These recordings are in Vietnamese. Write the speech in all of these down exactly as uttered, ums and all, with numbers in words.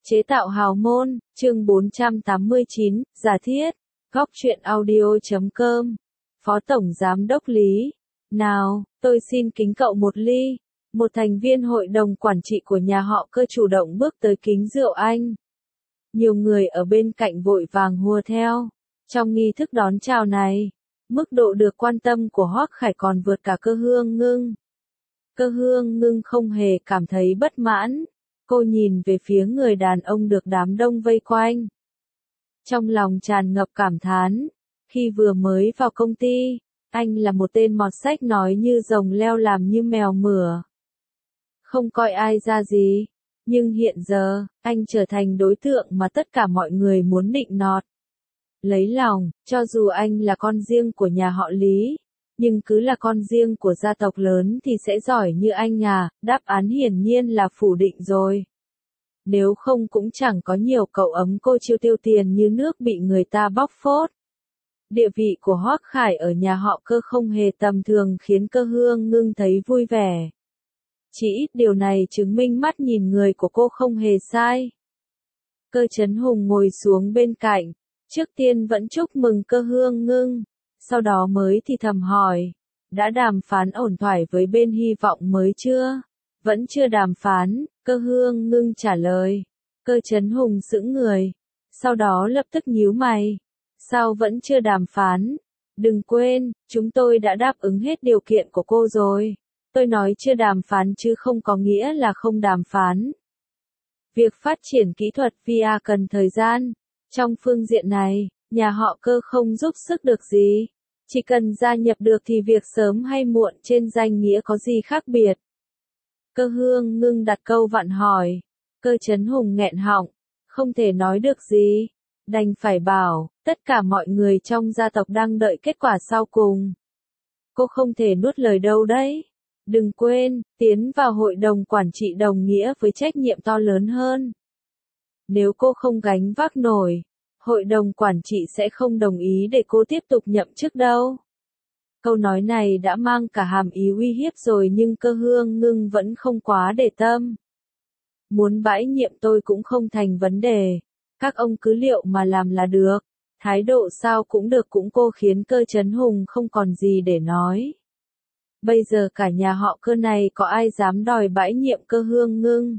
Chế tạo hào môn, chương bốn trăm tám mươi chín, giả thiết, góc truyện audio chấm com. Phó Tổng Giám đốc Lý. Nào, tôi xin kính cậu một ly. Một thành viên hội đồng quản trị của nhà họ Cơ chủ động bước tới kính rượu anh. Nhiều người ở bên cạnh vội vàng hùa theo. Trong nghi thức đón chào này, mức độ được quan tâm của Hoắc Khải còn vượt cả Cơ Hương Ngưng. Cơ Hương Ngưng không hề cảm thấy bất mãn. Cô nhìn về phía người đàn ông được đám đông vây quanh. Trong lòng tràn ngập cảm thán. Khi vừa mới vào công ty, anh là một tên mọt sách nói như rồng leo làm như mèo mửa. Không coi ai ra gì. Nhưng hiện giờ, anh trở thành đối tượng mà tất cả mọi người muốn nịnh nọt. Lấy lòng, cho dù anh là con riêng của nhà họ Lý, nhưng cứ là con riêng của gia tộc lớn thì sẽ giỏi như anh à, đáp án hiển nhiên là phủ định rồi. Nếu không cũng chẳng có nhiều cậu ấm cô chiêu tiêu tiền như nước bị người ta bóc phốt. Địa vị của Hoắc Khải ở nhà họ Cơ không hề tầm thường khiến Cơ Hương Ngưng thấy vui vẻ. Chỉ ít điều này chứng minh mắt nhìn người của cô không hề sai. Cơ Chấn Hùng ngồi xuống bên cạnh, trước tiên vẫn chúc mừng Cơ Hương Ngưng. Sau đó mới thì thầm hỏi, đã đàm phán ổn thỏa với bên hy vọng mới chưa? Vẫn chưa đàm phán, Cơ Hương Ngưng trả lời. Cơ Chấn Hùng sững người, sau đó lập tức nhíu mày. Sao vẫn chưa đàm phán? Đừng quên, chúng tôi đã đáp ứng hết điều kiện của cô rồi. Tôi nói chưa đàm phán chứ không có nghĩa là không đàm phán. Việc phát triển kỹ thuật vê rờ cần thời gian. Trong phương diện này, nhà họ Cơ không giúp sức được gì. Chỉ cần gia nhập được thì việc sớm hay muộn trên danh nghĩa có gì khác biệt. Cơ Hương Ngưng đặt câu vặn hỏi. Cơ Chấn Hùng nghẹn họng, không thể nói được gì. Đành phải bảo, tất cả mọi người trong gia tộc đang đợi kết quả sau cùng. Cô không thể nuốt lời đâu đấy. Đừng quên, tiến vào hội đồng quản trị đồng nghĩa với trách nhiệm to lớn hơn. Nếu cô không gánh vác nổi, hội đồng quản trị sẽ không đồng ý để cô tiếp tục nhậm chức đâu. Câu nói này đã mang cả hàm ý uy hiếp rồi nhưng Cơ Hương Ngưng vẫn không quá để tâm. Muốn bãi nhiệm tôi cũng không thành vấn đề. Các ông cứ liệu mà làm là được. Thái độ sao cũng được cũng cô khiến Cơ Chấn Hùng không còn gì để nói. Bây giờ cả nhà họ Cơ này có ai dám đòi bãi nhiệm Cơ Hương Ngưng.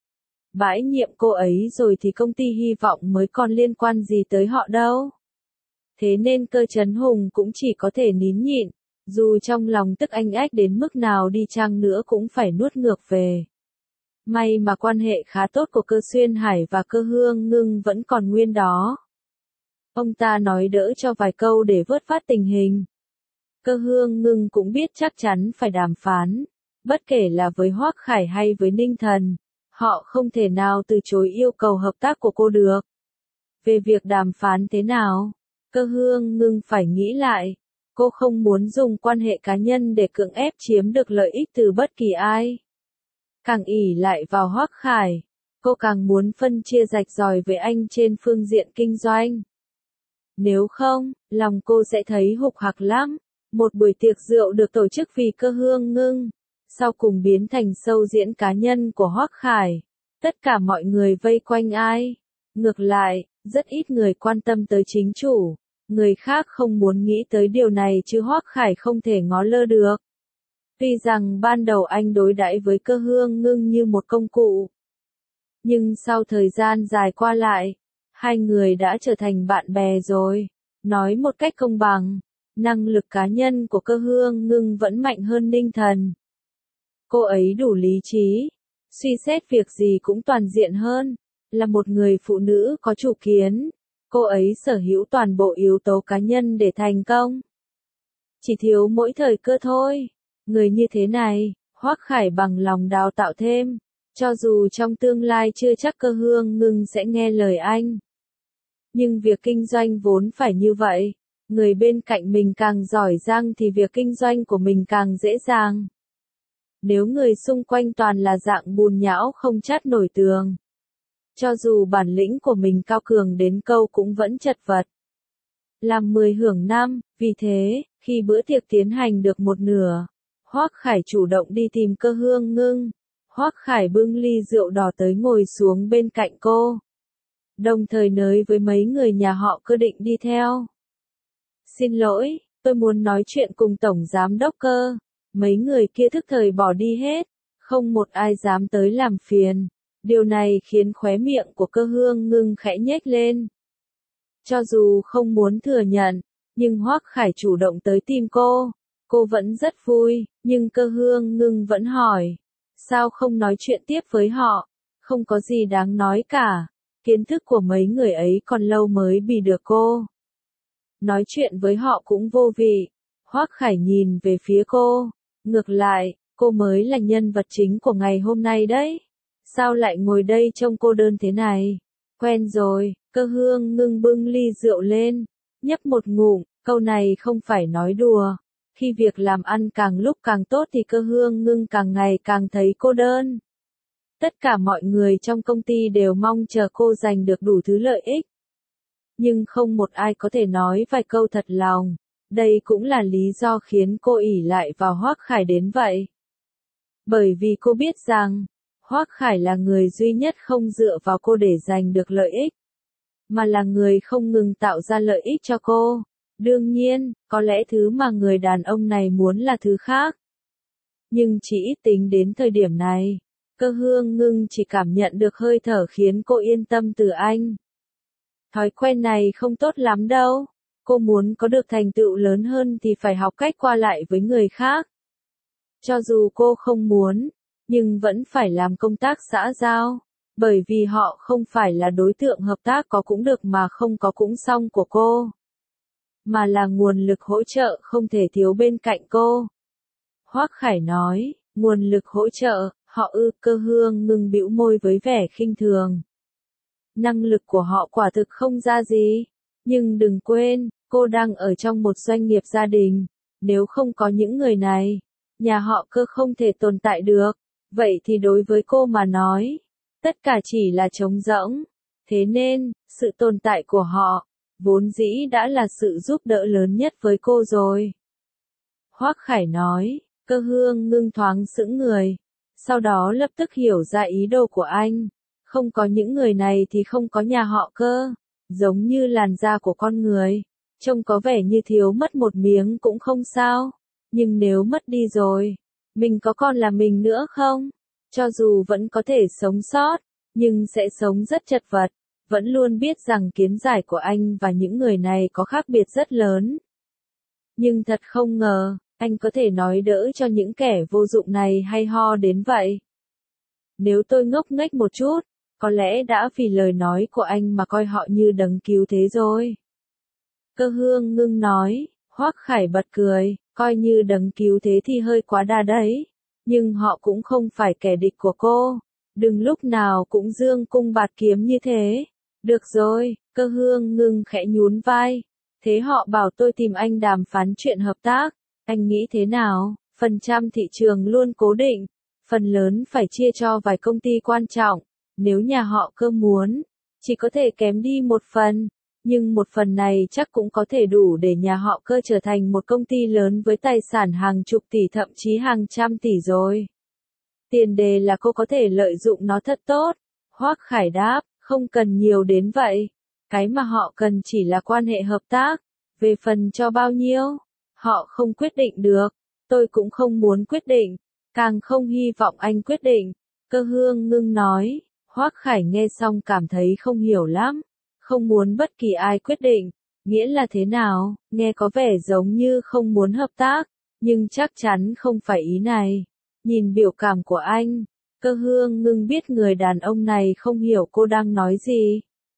Bãi nhiệm cô ấy rồi thì công ty hy vọng mới còn liên quan gì tới họ đâu. Thế nên Cơ Chấn Hùng cũng chỉ có thể nín nhịn, dù trong lòng tức anh ách đến mức nào đi chăng nữa cũng phải nuốt ngược về. May mà quan hệ khá tốt của Cơ Xuyên Hải và Cơ Hương Ngưng vẫn còn nguyên đó. Ông ta nói đỡ cho vài câu để vớt vát tình hình. Cơ Hương Ngưng cũng biết chắc chắn phải đàm phán, bất kể là với Hoắc Khải hay với Ninh Thần, họ không thể nào từ chối yêu cầu hợp tác của cô được. Về việc đàm phán thế nào, Cơ Hương Ngưng phải nghĩ lại. Cô không muốn dùng quan hệ cá nhân để cưỡng ép chiếm được lợi ích từ bất kỳ ai. Càng ỷ lại vào Hoắc Khải, cô càng muốn phân chia rạch ròi với anh trên phương diện kinh doanh. Nếu không, lòng cô sẽ thấy hục hặc lắm. Một buổi tiệc rượu được tổ chức vì Cơ Hương Ngưng, sau cùng biến thành show diễn cá nhân của Hoắc Khải. Tất cả mọi người vây quanh ai? Ngược lại, rất ít người quan tâm tới chính chủ. Người khác không muốn nghĩ tới điều này chứ Hoắc Khải không thể ngó lơ được. Tuy rằng ban đầu anh đối đãi với Cơ Hương Ngưng như một công cụ. Nhưng sau thời gian dài qua lại, hai người đã trở thành bạn bè rồi. Nói một cách công bằng, năng lực cá nhân của Cơ Hương Ngưng vẫn mạnh hơn Ninh Thần. Cô ấy đủ lý trí, suy xét việc gì cũng toàn diện hơn, là một người phụ nữ có chủ kiến. Cô ấy sở hữu toàn bộ yếu tố cá nhân để thành công. Chỉ thiếu mỗi thời cơ thôi. Người như thế này, Hoắc Khải bằng lòng đào tạo thêm, cho dù trong tương lai chưa chắc Cơ Hương Ngưng sẽ nghe lời anh. Nhưng việc kinh doanh vốn phải như vậy, người bên cạnh mình càng giỏi giang thì việc kinh doanh của mình càng dễ dàng. Nếu người xung quanh toàn là dạng bùn nhão không chát nổi tường, cho dù bản lĩnh của mình cao cường đến câu cũng vẫn chật vật. Làm mười hưởng năm, vì thế, khi bữa tiệc tiến hành được một nửa, Hoắc Khải chủ động đi tìm Cơ Hương Ngưng. Hoắc Khải bưng ly rượu đỏ tới ngồi xuống bên cạnh cô. Đồng thời nới với mấy người nhà họ Cơ định đi theo. Xin lỗi, tôi muốn nói chuyện cùng Tổng Giám Đốc Cơ. Mấy người kia thức thời bỏ đi hết, không một ai dám tới làm phiền. Điều này khiến khóe miệng của Cơ Hương Ngưng khẽ nhếch lên. Cho dù không muốn thừa nhận, nhưng Hoắc Khải chủ động tới tìm cô, cô vẫn rất vui, nhưng Cơ Hương Ngưng vẫn hỏi. Sao không nói chuyện tiếp với họ? Không có gì đáng nói cả. Kiến thức của mấy người ấy còn lâu mới bị được cô. Nói chuyện với họ cũng vô vị. Hoắc Khải nhìn về phía cô. Ngược lại, cô mới là nhân vật chính của ngày hôm nay đấy. Sao lại ngồi đây trông cô đơn thế này? Quen rồi, Cơ Hương Ngưng bưng ly rượu lên. Nhấp một ngụm, câu này không phải nói đùa. Khi việc làm ăn càng lúc càng tốt thì Cơ Hương Ngưng càng ngày càng thấy cô đơn. Tất cả mọi người trong công ty đều mong chờ cô giành được đủ thứ lợi ích. Nhưng không một ai có thể nói vài câu thật lòng. Đây cũng là lý do khiến cô ỷ lại vào Hoắc Khải đến vậy. Bởi vì cô biết rằng, Hoắc Khải là người duy nhất không dựa vào cô để giành được lợi ích, mà là người không ngừng tạo ra lợi ích cho cô. Đương nhiên, có lẽ thứ mà người đàn ông này muốn là thứ khác. Nhưng chỉ ít tính đến thời điểm này, Cơ Hương Ngưng chỉ cảm nhận được hơi thở khiến cô yên tâm từ anh. Thói quen này không tốt lắm đâu. Cô muốn có được thành tựu lớn hơn thì phải học cách qua lại với người khác. Cho dù cô không muốn, nhưng vẫn phải làm công tác xã giao, bởi vì họ không phải là đối tượng hợp tác có cũng được mà không có cũng xong của cô, mà là nguồn lực hỗ trợ không thể thiếu bên cạnh cô. Hoắc Khải nói, nguồn lực hỗ trợ, họ ư? Cơ Hương Ngưng bĩu môi với vẻ khinh thường. Năng lực của họ quả thực không ra gì, nhưng đừng quên, cô đang ở trong một doanh nghiệp gia đình, nếu không có những người này, nhà họ Cơ không thể tồn tại được, vậy thì đối với cô mà nói, tất cả chỉ là trống rỗng, thế nên, sự tồn tại của họ, vốn dĩ đã là sự giúp đỡ lớn nhất với cô rồi. Hoắc Khải nói, Cơ Hương Ngưng thoáng sững người, sau đó lập tức hiểu ra ý đồ của anh. Không có những người này thì không có nhà họ Cơ, giống như làn da của con người, trông có vẻ như thiếu mất một miếng cũng không sao, nhưng nếu mất đi rồi, mình có còn là mình nữa không? Cho dù vẫn có thể sống sót, nhưng sẽ sống rất chật vật, vẫn luôn biết rằng kiến giải của anh và những người này có khác biệt rất lớn. Nhưng thật không ngờ, anh có thể nói đỡ cho những kẻ vô dụng này hay ho đến vậy. Nếu tôi ngốc nghếch một chút, có lẽ đã vì lời nói của anh mà coi họ như đấng cứu thế rồi. Cơ Hương Ngưng nói, Hoắc Khải bật cười, coi như đấng cứu thế thì hơi quá đà đấy. Nhưng họ cũng không phải kẻ địch của cô. Đừng lúc nào cũng dương cung bạt kiếm như thế. Được rồi, Cơ Hương Ngưng khẽ nhún vai. Thế họ bảo tôi tìm anh đàm phán chuyện hợp tác. Anh nghĩ thế nào? Phần trăm thị trường luôn cố định. Phần lớn phải chia cho vài công ty quan trọng. Nếu nhà họ Cơ muốn, chỉ có thể kém đi một phần. Nhưng một phần này chắc cũng có thể đủ để nhà họ Cơ trở thành một công ty lớn với tài sản hàng chục tỷ thậm chí hàng trăm tỷ rồi. Tiền đề là cô có thể lợi dụng nó thật tốt. Hoắc Khải đáp, không cần nhiều đến vậy. Cái mà họ cần chỉ là quan hệ hợp tác. Về phần cho bao nhiêu, họ không quyết định được. Tôi cũng không muốn quyết định, càng không hy vọng anh quyết định. Cơ Hương Ngưng nói. Hoắc Khải nghe xong cảm thấy không hiểu lắm. Không muốn bất kỳ ai quyết định, nghĩa là thế nào? Nghe có vẻ giống như không muốn hợp tác, nhưng chắc chắn không phải ý này. Nhìn biểu cảm của anh, Cơ Hương Ngưng biết người đàn ông này không hiểu cô đang nói gì.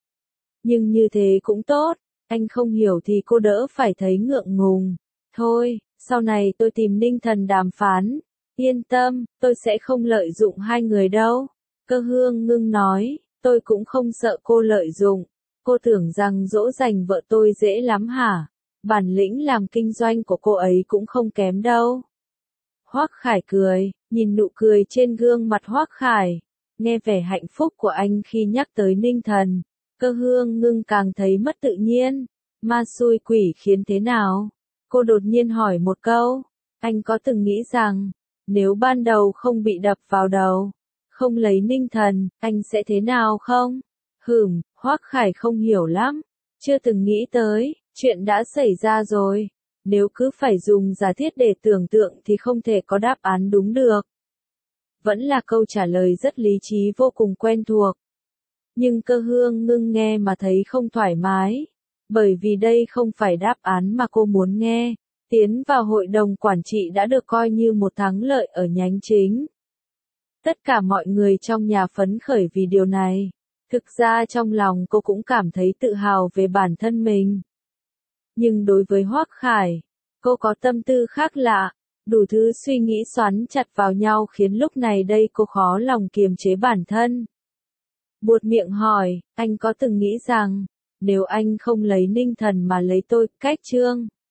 Nhưng như thế cũng tốt, anh không hiểu thì cô đỡ phải thấy ngượng ngùng. Thôi, sau này tôi tìm Ninh Thần đàm phán. Yên tâm, tôi sẽ không lợi dụng hai người đâu. Cơ Hương Ngưng nói, tôi cũng không sợ cô lợi dụng. Cô tưởng rằng dỗ dành vợ tôi dễ lắm hả? Bản lĩnh làm kinh doanh của cô ấy cũng không kém đâu. Hoắc Khải cười, nhìn nụ cười trên gương mặt Hoắc Khải. Nghe vẻ hạnh phúc của anh khi nhắc tới Ninh Thần. Cơ Hương Ngưng càng thấy mất tự nhiên. Ma xui quỷ khiến thế nào? Cô đột nhiên hỏi một câu. Anh có từng nghĩ rằng, nếu ban đầu không bị đập vào đầu, Không lấy Ninh Thần, anh sẽ thế nào không? Hửm, Hoắc Khải không hiểu lắm. Chưa từng nghĩ tới, chuyện đã xảy ra rồi. Nếu cứ phải dùng giả thiết để tưởng tượng thì không thể có đáp án đúng được. Vẫn là câu trả lời rất lý trí vô cùng quen thuộc. Nhưng Cơ Hương Ngưng nghe mà thấy không thoải mái. Bởi vì đây không phải đáp án mà cô muốn nghe. Tiến vào hội đồng quản trị đã được coi như một thắng lợi ở nhánh chính. Tất cả mọi người trong nhà phấn khởi vì điều này. Thực ra trong lòng cô cũng cảm thấy tự hào về bản thân mình. Nhưng đối với Hoắc Khải, cô có tâm tư khác lạ. Đủ thứ suy nghĩ xoắn chặt vào nhau khiến lúc này đây cô khó lòng kiềm chế bản thân. Buột miệng hỏi, anh có từng nghĩ rằng, nếu anh không lấy Ninh Thần mà lấy tôi, cách Trương